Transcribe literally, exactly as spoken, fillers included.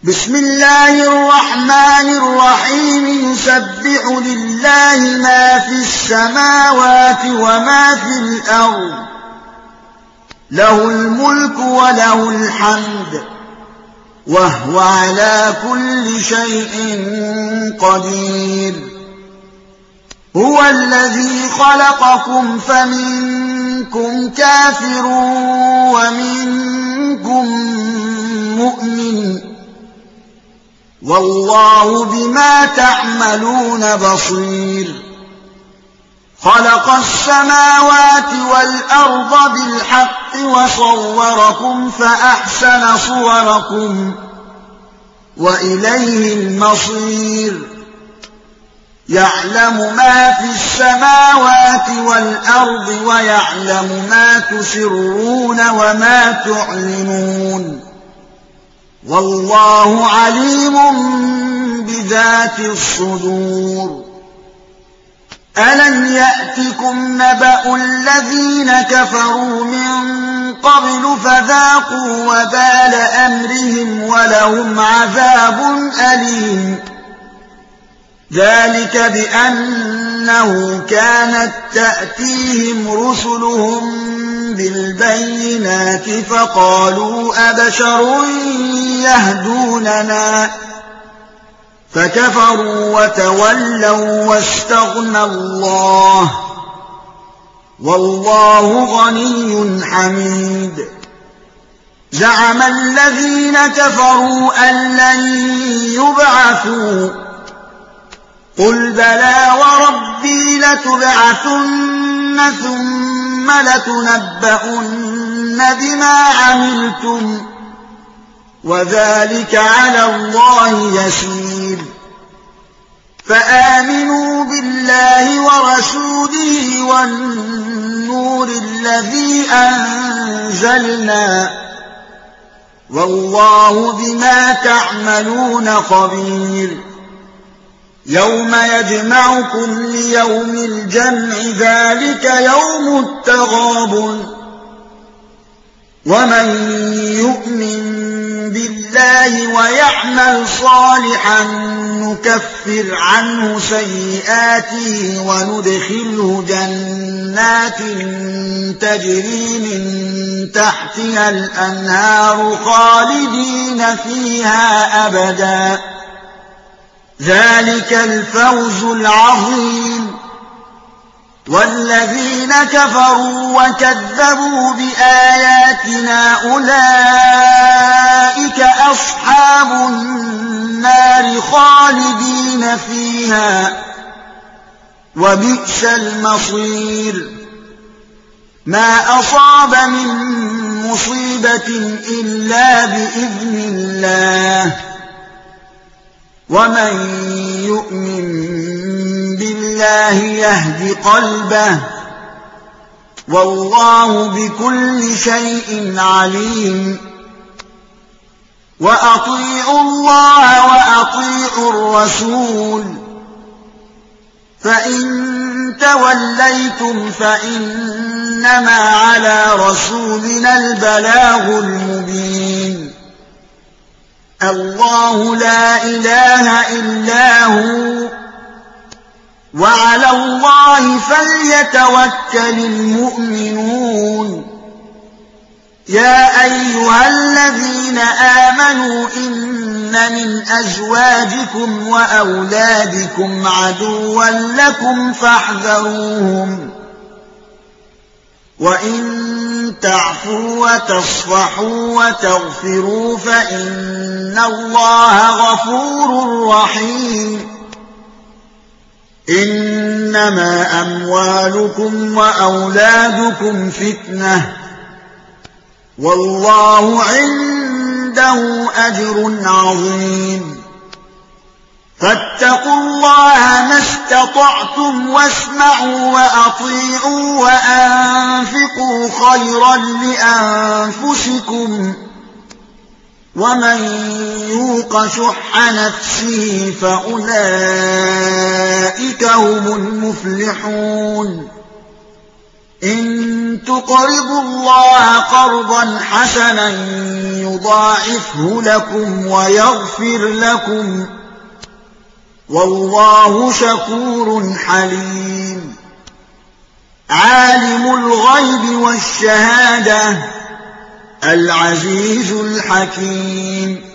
بسم الله الرحمن الرحيم يسبح لله ما في السماوات وما في الأرض له الملك وله الحمد وهو على كل شيء قدير هو الذي خلقكم فمنكم كافر ومنكم مؤمن والله بما تعملون بصير خلق السماوات والأرض بالحق وصوركم فأحسن صوركم وإليه المصير يعلم ما في السماوات والأرض ويعلم ما تسرون وما تعلنون والله عليم بذات الصدور ألم يأتكم نبأ الذين كفروا من قبل فذاقوا وبال أمرهم ولهم عذاب أليم ذلك بأنه كانت تأتيهم رسلهم بالبينات فقالوا أبشر يهدوننا فكفروا وتولوا واستغنى الله والله غني حميد زعم الذين كفروا أن لن يبعثوا قل بلى وربي لتبعثن ثم لتنبؤن بما عملتم وذلك على الله يسير فآمنوا بالله ورسوله والنور الذي أنزلنا والله بما تعملون خبير يوم يجمعكم ليوم الجمع ذلك يوم التغابن ومن يؤمن بالله ويعمل صالحا نكفر عنه سيئاته وندخله جنات تجري من تحتها الأنهار خالدين فيها أبدا ذلك الفوز العظيم والذين كفروا وكذبوا بآياتنا أولئك أصحاب النار خالدين فيها وبئس المصير ما أصاب من مصيبة إلا بإذن الله ومن يؤمن بالله يهد قلبه والله بكل شيء عليم وأطيعوا الله وأطيعوا الرسول فإن توليتم فإنما على رسولنا البلاغ المبين الله لا إله إلا هو وعلى الله فليتوكل المؤمنون يا أيها الذين آمنوا إن من أزواجكم وأولادكم عدوا لكم فاحذروهم وإن تعفوا وتصفحوا وتغفروا فإن الله غفور رحيم إنما أموالكم وأولادكم فتنة والله عنده أجر عظيم فاتقوا الله ما استطعتم واسمعوا وأطيعوا وأنفقوا خيرا لأنفسكم ومن يوق شح نفسه فأولئك هم المفلحون إن تقرضوا الله قرضا حسنا يضاعفه لكم ويغفر لكم والله شكور حليم عالم الغيب والشهادة العزيز الحكيم